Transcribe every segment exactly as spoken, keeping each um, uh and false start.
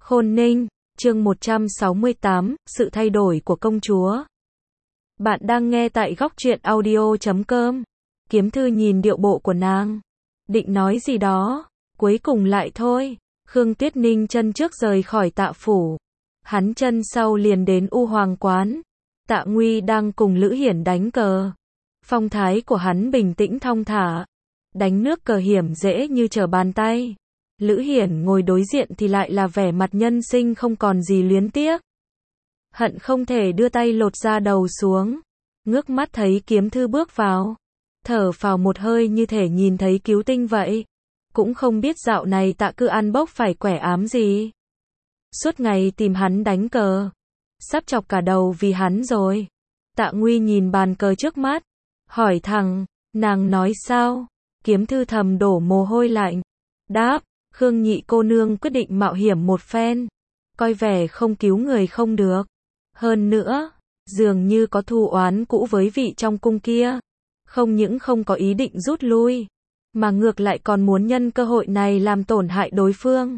Khôn Ninh, chương một trăm sáu mươi tám, sự thay đổi của công chúa. Bạn đang nghe tại góc truyện audio chấm com. Kiếm Thư nhìn điệu bộ của nàng, định nói gì đó, cuối cùng lại thôi. Khương Tuyết Ninh chân trước rời khỏi Tạ phủ, hắn chân sau liền đến U Hoàng quán. Tạ Nguy đang cùng Lữ Hiển đánh cờ. Phong thái của hắn bình tĩnh thong thả, đánh nước cờ hiểm dễ như trở bàn tay. Lữ Hiển ngồi đối diện thì lại là vẻ mặt nhân sinh không còn gì luyến tiếc. Hận không thể đưa tay lột da đầu xuống. Ngước mắt thấy Kiếm Thư bước vào, thở phào một hơi như thể nhìn thấy cứu tinh vậy. Cũng không biết dạo này Tạ Cư ăn bốc phải quẻ ám gì. Suốt ngày tìm hắn đánh cờ, sắp chọc cả đầu vì hắn rồi. Tạ Nguy nhìn bàn cờ trước mắt, hỏi thẳng, nàng nói sao? Kiếm Thư thầm đổ mồ hôi lạnh, đáp, Khương nhị cô nương quyết định mạo hiểm một phen, coi vẻ không cứu người không được. Hơn nữa, dường như có thù oán cũ với vị trong cung kia, không những không có ý định rút lui, mà ngược lại còn muốn nhân cơ hội này làm tổn hại đối phương.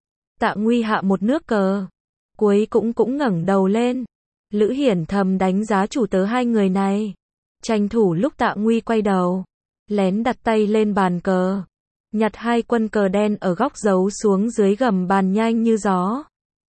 Tạ Nguy hạ một nước cờ, cuối cũng cũng ngẩng đầu lên. Lữ Hiển thầm đánh giá chủ tớ hai người này, tranh thủ lúc Tạ Nguy quay đầu, lén đặt tay lên bàn cờ, nhặt hai quân cờ đen ở góc giấu xuống dưới gầm bàn nhanh như gió.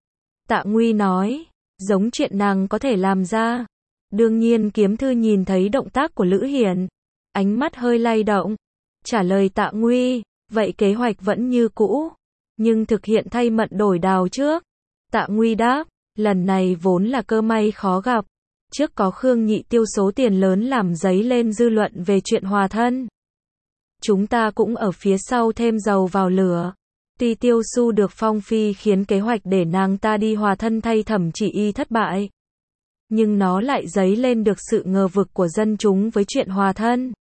Tạ Nguy nói, giống chuyện nàng có thể làm ra. Đương nhiên Kiếm Thư nhìn thấy động tác của Lữ Hiển, ánh mắt hơi lay động, trả lời Tạ Nguy, vậy kế hoạch vẫn như cũ, nhưng thực hiện thay mận đổi đào trước. Tạ Nguy đáp, lần này vốn là cơ may khó gặp, trước có Khương nhị tiêu số tiền lớn làm dấy lên dư luận về chuyện hòa thân. Chúng ta cũng ở phía sau thêm dầu vào lửa. Tuy Tiêu Xu được phong phi khiến kế hoạch để nàng ta đi hòa thân thay Thẩm Chỉ Y thất bại, nhưng nó lại dấy lên được sự ngờ vực của dân chúng với chuyện hòa thân.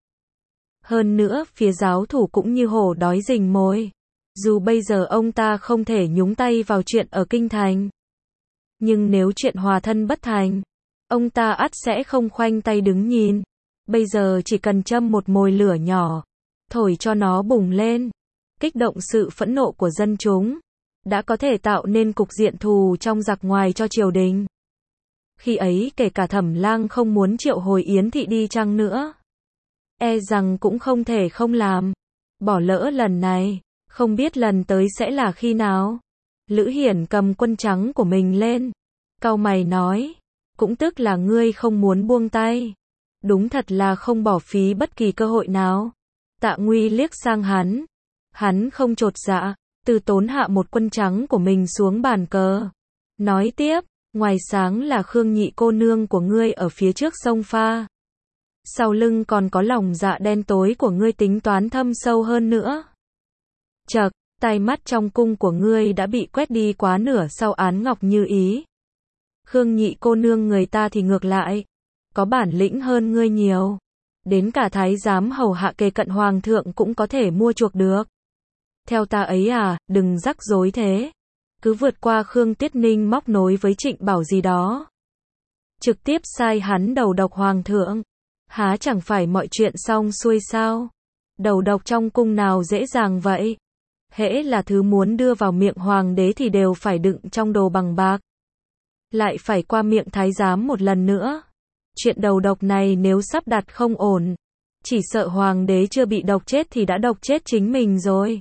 Hơn nữa, phía giáo thủ cũng như hổ đói rình mồi. Dù bây giờ ông ta không thể nhúng tay vào chuyện ở kinh thành, nhưng nếu chuyện hòa thân bất thành, ông ta ắt sẽ không khoanh tay đứng nhìn. Bây giờ chỉ cần châm một mồi lửa nhỏ, thổi cho nó bùng lên, kích động sự phẫn nộ của dân chúng, đã có thể tạo nên cục diện thù trong giặc ngoài cho triều đình. Khi ấy kể cả Thẩm Lang không muốn triệu hồi Yến Thị đi chăng nữa, e rằng cũng không thể không làm. Bỏ lỡ lần này, không biết lần tới sẽ là khi nào. Lữ Hiển cầm quân trắng của mình lên, cau mày nói, cũng tức là ngươi không muốn buông tay. Đúng thật là không bỏ phí bất kỳ cơ hội nào. Tạ Nguy liếc sang hắn, hắn không chột dạ, từ tốn hạ một quân trắng của mình xuống bàn cờ, nói tiếp, ngoài sáng là Khương nhị cô nương của ngươi ở phía trước sông pha, sau lưng còn có lòng dạ đen tối của ngươi tính toán thâm sâu hơn nữa. Chậc, tai mắt trong cung của ngươi đã bị quét đi quá nửa sau án Ngọc Như Ý. Khương nhị cô nương người ta thì ngược lại, có bản lĩnh hơn ngươi nhiều. Đến cả thái giám hầu hạ kề cận hoàng thượng cũng có thể mua chuộc được. Theo ta ấy à, đừng rắc rối thế. Cứ vượt qua Khương Tuyết Ninh móc nối với Trịnh Bảo gì đó, trực tiếp sai hắn đầu độc hoàng thượng. Há chẳng phải mọi chuyện xong xuôi sao? Đầu độc trong cung nào dễ dàng vậy? Hễ là thứ muốn đưa vào miệng hoàng đế thì đều phải đựng trong đồ bằng bạc, lại phải qua miệng thái giám một lần nữa. Chuyện đầu độc này nếu sắp đặt không ổn, chỉ sợ hoàng đế chưa bị độc chết thì đã độc chết chính mình rồi.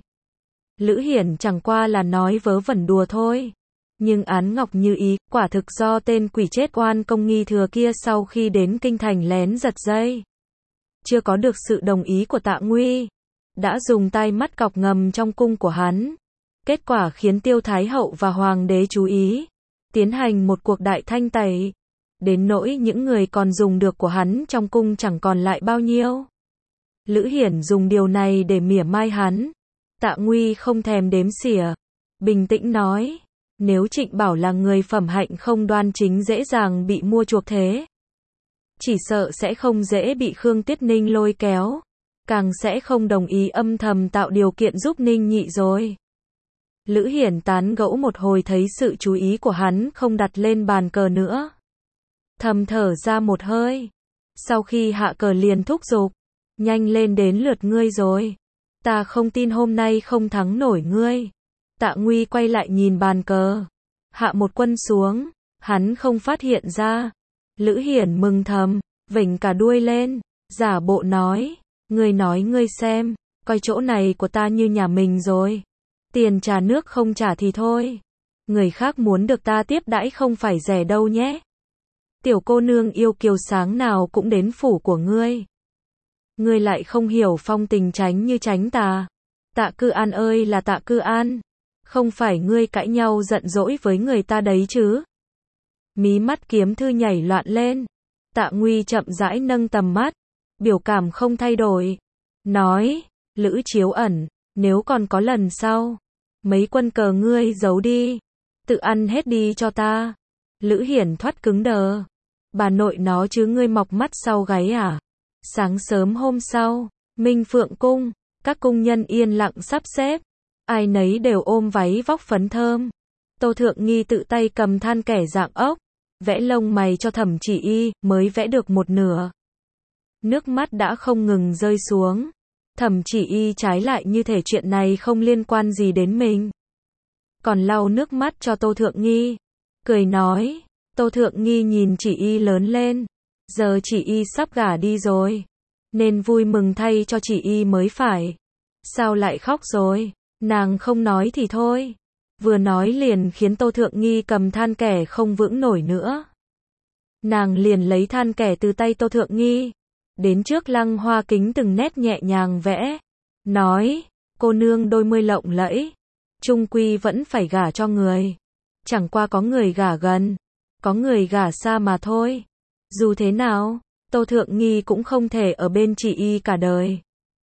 Lữ Hiển chẳng qua là nói vớ vẩn đùa thôi. Nhưng án Ngọc Như Ý, quả thực do tên quỷ chết oan công nghi thừa kia sau khi đến kinh thành lén giật dây. Chưa có được sự đồng ý của Tạ Nguy, đã dùng tai mắt cọc ngầm trong cung của hắn. Kết quả khiến Tiêu Thái Hậu và hoàng đế chú ý, tiến hành một cuộc đại thanh tẩy. Đến nỗi những người còn dùng được của hắn trong cung chẳng còn lại bao nhiêu. Lữ Hiển dùng điều này để mỉa mai hắn. Tạ Nguy không thèm đếm xỉa, bình tĩnh nói, nếu Trịnh Bảo là người phẩm hạnh không đoan chính dễ dàng bị mua chuộc thế, chỉ sợ sẽ không dễ bị Khương Tuyết Ninh lôi kéo, càng sẽ không đồng ý âm thầm tạo điều kiện giúp Ninh nhị rồi. Lữ Hiển tán gẫu một hồi thấy sự chú ý của hắn không đặt lên bàn cờ nữa, thầm thở ra một hơi. Sau khi hạ cờ liền thúc giục, nhanh lên đến lượt ngươi rồi. Ta không tin hôm nay không thắng nổi ngươi. Tạ Nguy quay lại nhìn bàn cờ, hạ một quân xuống, hắn không phát hiện ra. Lữ Hiển mừng thầm, vểnh cả đuôi lên, giả bộ nói, ngươi nói ngươi xem, coi chỗ này của ta như nhà mình rồi. Tiền trà nước không trả thì thôi. Người khác muốn được ta tiếp đãi không phải rẻ đâu nhé. Tiểu cô nương yêu kiều sáng nào cũng đến phủ của ngươi. Ngươi lại không hiểu phong tình tránh như tránh tà. Tạ Cư An ơi là Tạ Cư An. Không phải ngươi cãi nhau giận dỗi với người ta đấy chứ. Mí mắt Kiếm Thư nhảy loạn lên. Tạ Nguy chậm rãi nâng tầm mắt. Biểu cảm không thay đổi. Nói, Lữ Chiếu Ẩn, nếu còn có lần sau, mấy quân cờ ngươi giấu đi. Tự ăn hết đi cho ta. Lữ Hiển thoát cứng đờ. Bà nội nó chứ ngươi mọc mắt sau gáy à? Sáng sớm hôm sau, Minh Phượng Cung, các cung nhân yên lặng sắp xếp. Ai nấy đều ôm váy vóc phấn thơm. Tô Thượng Nghi tự tay cầm than kẻ dạng ốc, vẽ lông mày cho Thẩm Chỉ Y, mới vẽ được một nửa. Nước mắt đã không ngừng rơi xuống. Thẩm Chỉ Y trái lại như thể chuyện này không liên quan gì đến mình. Còn lau nước mắt cho Tô Thượng Nghi. Cười nói, Tô Thượng Nghi nhìn Chỉ Y lớn lên. Giờ Chỉ Y sắp gả đi rồi. Nên vui mừng thay cho Chỉ Y mới phải. Sao lại khóc rồi? Nàng không nói thì thôi. Vừa nói liền khiến Tô Thượng Nghi cầm than kẻ không vững nổi nữa. Nàng liền lấy than kẻ từ tay Tô Thượng Nghi. Đến trước lăng hoa kính từng nét nhẹ nhàng vẽ. Nói, cô nương đôi mươi lộng lẫy. Trung quy vẫn phải gả cho người. Chẳng qua có người gả gần, có người gả xa mà thôi. Dù thế nào, Tô Thượng Nghi cũng không thể ở bên Chỉ Y cả đời.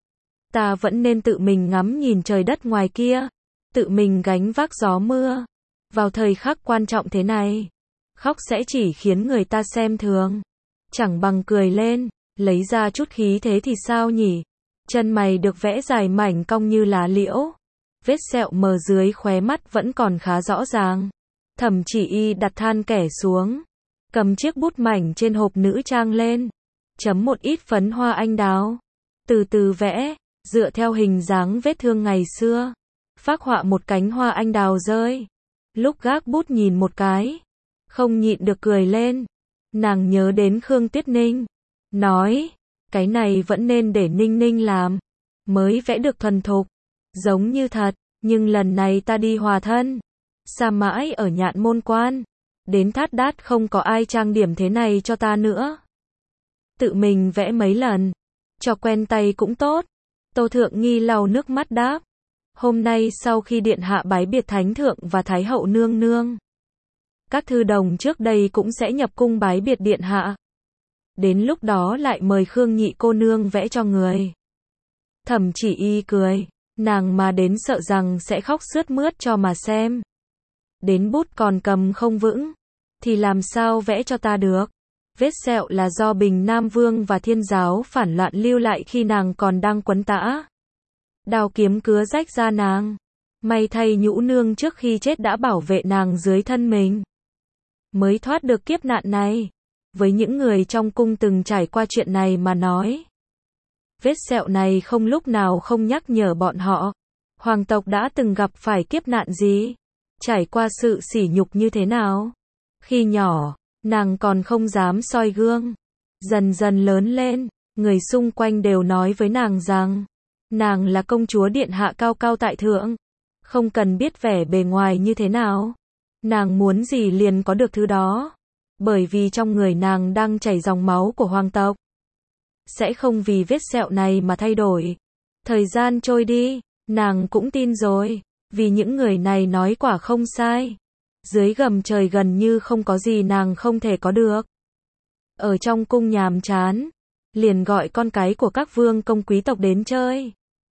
Ta vẫn nên tự mình ngắm nhìn trời đất ngoài kia, tự mình gánh vác gió mưa. Vào thời khắc quan trọng thế này, khóc sẽ chỉ khiến người ta xem thường. Chẳng bằng cười lên, lấy ra chút khí thế thì sao nhỉ? Chân mày được vẽ dài mảnh cong như lá liễu. Vết sẹo mờ dưới khóe mắt vẫn còn khá rõ ràng. Thẩm Chỉ Y đặt than kẻ xuống, cầm chiếc bút mảnh trên hộp nữ trang lên, chấm một ít phấn hoa anh đào, từ từ vẽ, dựa theo hình dáng vết thương ngày xưa, phác họa một cánh hoa anh đào rơi. Lúc gác bút nhìn một cái, không nhịn được cười lên. Nàng nhớ đến Khương Tuyết Ninh, nói, cái này vẫn nên để Ninh Ninh làm, mới vẽ được thuần thục, giống như thật. Nhưng lần này ta đi hòa thân, xa mãi ở Nhạn Môn Quan, đến Thát Đát không có ai trang điểm thế này cho ta nữa. Tự mình vẽ mấy lần, cho quen tay cũng tốt. Tô Thượng Nghi lau nước mắt đáp, hôm nay sau khi điện hạ bái biệt Thánh Thượng và Thái Hậu nương nương, các thư đồng trước đây cũng sẽ nhập cung bái biệt điện hạ. Đến lúc đó lại mời Khương nhị cô nương vẽ cho người. Thẩm Chỉ Y cười. Nàng mà đến sợ rằng sẽ khóc sướt mướt cho mà xem. Đến bút còn cầm không vững, thì làm sao vẽ cho ta được. Vết sẹo là do Bình Nam Vương và Thiên Giáo phản loạn lưu lại khi nàng còn đang quấn tã. Đao kiếm cứa rách da nàng. May thay Nhũ Nương trước khi chết đã bảo vệ nàng dưới thân mình, mới thoát được kiếp nạn này. Với những người trong cung từng trải qua chuyện này mà nói, vết sẹo này không lúc nào không nhắc nhở bọn họ. Hoàng tộc đã từng gặp phải kiếp nạn gì? Trải qua sự sỉ nhục như thế nào? Khi nhỏ, nàng còn không dám soi gương. Dần dần lớn lên, người xung quanh đều nói với nàng rằng, nàng là công chúa điện hạ cao cao tại thượng. Không cần biết vẻ bề ngoài như thế nào. Nàng muốn gì liền có được thứ đó. Bởi vì trong người nàng đang chảy dòng máu của hoàng tộc. Sẽ không vì vết sẹo này mà thay đổi. Thời gian trôi đi, nàng cũng tin rồi, vì những người này nói quả không sai. Dưới gầm trời gần như không có gì nàng không thể có được. Ở trong cung nhàm chán, liền gọi con cái của các vương công quý tộc đến chơi.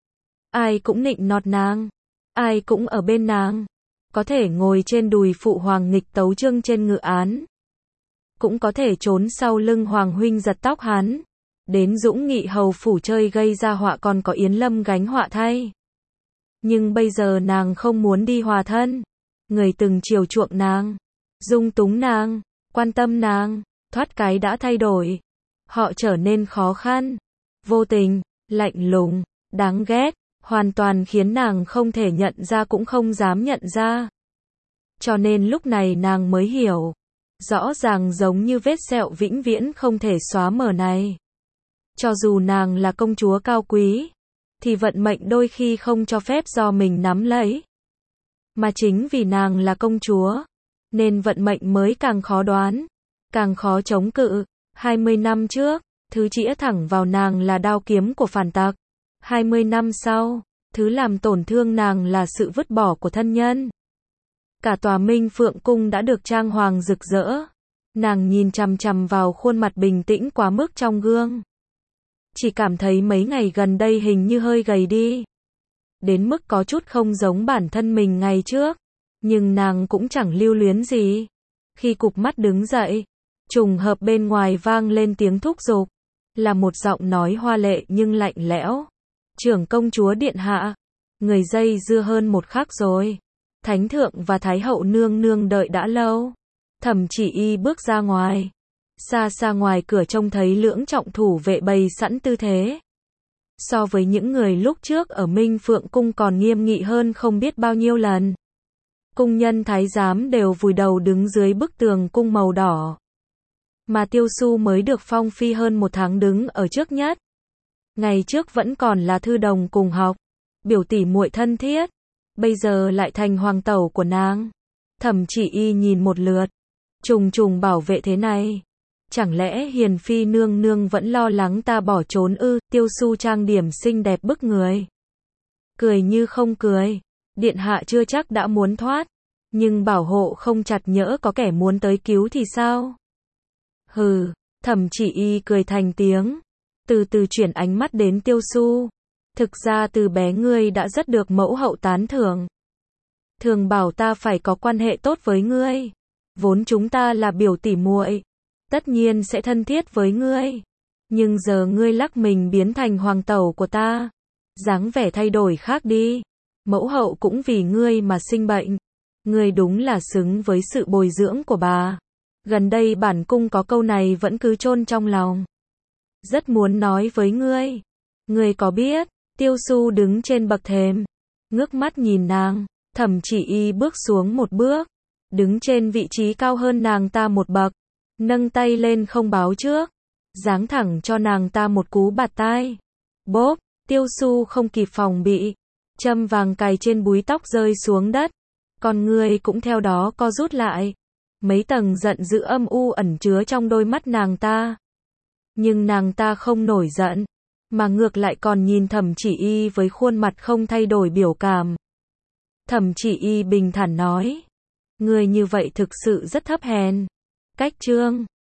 Ai cũng nịnh nọt nàng, ai cũng ở bên nàng. Có thể ngồi trên đùi phụ hoàng nghịch tấu chương trên ngự án, cũng có thể trốn sau lưng hoàng huynh giật tóc hắn. Đến Dũng Nghị hầu phủ chơi gây ra họa còn có Yến Lâm gánh họa thay. Nhưng bây giờ nàng không muốn đi hòa thân. Người từng chiều chuộng nàng, dung túng nàng, quan tâm nàng, thoát cái đã thay đổi. Họ trở nên khó khăn, vô tình, lạnh lùng, đáng ghét, hoàn toàn khiến nàng không thể nhận ra cũng không dám nhận ra. Cho nên lúc này nàng mới hiểu. Rõ ràng giống như vết sẹo vĩnh viễn không thể xóa mờ này. Cho dù nàng là công chúa cao quý, thì vận mệnh đôi khi không cho phép do mình nắm lấy. Mà chính vì nàng là công chúa, nên vận mệnh mới càng khó đoán, càng khó chống cự. hai mươi năm trước, thứ chĩa thẳng vào nàng là đao kiếm của phản tặc. hai mươi năm sau, thứ làm tổn thương nàng là sự vứt bỏ của thân nhân. Cả tòa Minh Phượng Cung đã được trang hoàng rực rỡ. Nàng nhìn chằm chằm vào khuôn mặt bình tĩnh quá mức trong gương. Chỉ cảm thấy mấy ngày gần đây hình như hơi gầy đi. Đến mức có chút không giống bản thân mình ngày trước. Nhưng nàng cũng chẳng lưu luyến gì. Khi cụp mắt đứng dậy, trùng hợp bên ngoài vang lên tiếng thúc giục. Là một giọng nói hoa lệ nhưng lạnh lẽo. Trưởng công chúa điện hạ. Người dây dưa hơn một khắc rồi. Thánh thượng và Thái hậu nương nương đợi đã lâu. Thẩm Chỉ Y bước ra ngoài. Xa xa ngoài cửa trông thấy lưỡng trọng thủ vệ bày sẵn tư thế. So với những người lúc trước ở Minh Phượng Cung còn nghiêm nghị hơn không biết bao nhiêu lần. Cung nhân thái giám đều vùi đầu đứng dưới bức tường cung màu đỏ. Mà Tiêu Su mới được phong phi hơn một tháng đứng ở trước nhất. Ngày trước vẫn còn là thư đồng cùng học, biểu tỷ muội thân thiết. Bây giờ lại thành hoàng tẩu của nàng. Thẩm Chỉ Y nhìn một lượt. Trùng trùng bảo vệ thế này. Chẳng lẽ hiền phi nương nương vẫn lo lắng ta bỏ trốn ư? Tiêu Su trang điểm xinh đẹp bức người. Cười như không cười. Điện hạ chưa chắc đã muốn thoát. Nhưng bảo hộ không chặt nhỡ có kẻ muốn tới cứu thì sao? Hừ, Thẩm Chỉ Y cười thành tiếng. Từ từ chuyển ánh mắt đến Tiêu Su. Thực ra từ bé ngươi đã rất được mẫu hậu tán thưởng. Thường bảo ta phải có quan hệ tốt với ngươi. Vốn chúng ta là biểu tỷ muội, tất nhiên sẽ thân thiết với ngươi. Nhưng giờ ngươi lắc mình biến thành hoàng tẩu của ta. Dáng vẻ thay đổi khác đi. Mẫu hậu cũng vì ngươi mà sinh bệnh. Ngươi đúng là xứng với sự bồi dưỡng của bà. Gần đây bản cung có câu này vẫn cứ chôn trong lòng. Rất muốn nói với ngươi. Ngươi có biết, Tiêu Su đứng trên bậc thềm, ngước mắt nhìn nàng. Thẩm Chỉ Y bước xuống một bước, đứng trên vị trí cao hơn nàng ta một bậc, nâng tay lên không báo trước, giáng thẳng cho nàng ta một cú bạt tai. Bốp, Tiêu Su không kịp phòng bị, châm vàng cài trên búi tóc rơi xuống đất, con người cũng theo đó co rút lại. Mấy tầng giận dữ âm u ẩn chứa trong đôi mắt nàng ta. Nhưng nàng ta không nổi giận, mà ngược lại còn nhìn Thẩm Chỉ Y với khuôn mặt không thay đổi biểu cảm. Thẩm Chỉ Y bình thản nói, người như vậy thực sự rất thấp hèn. Cách chương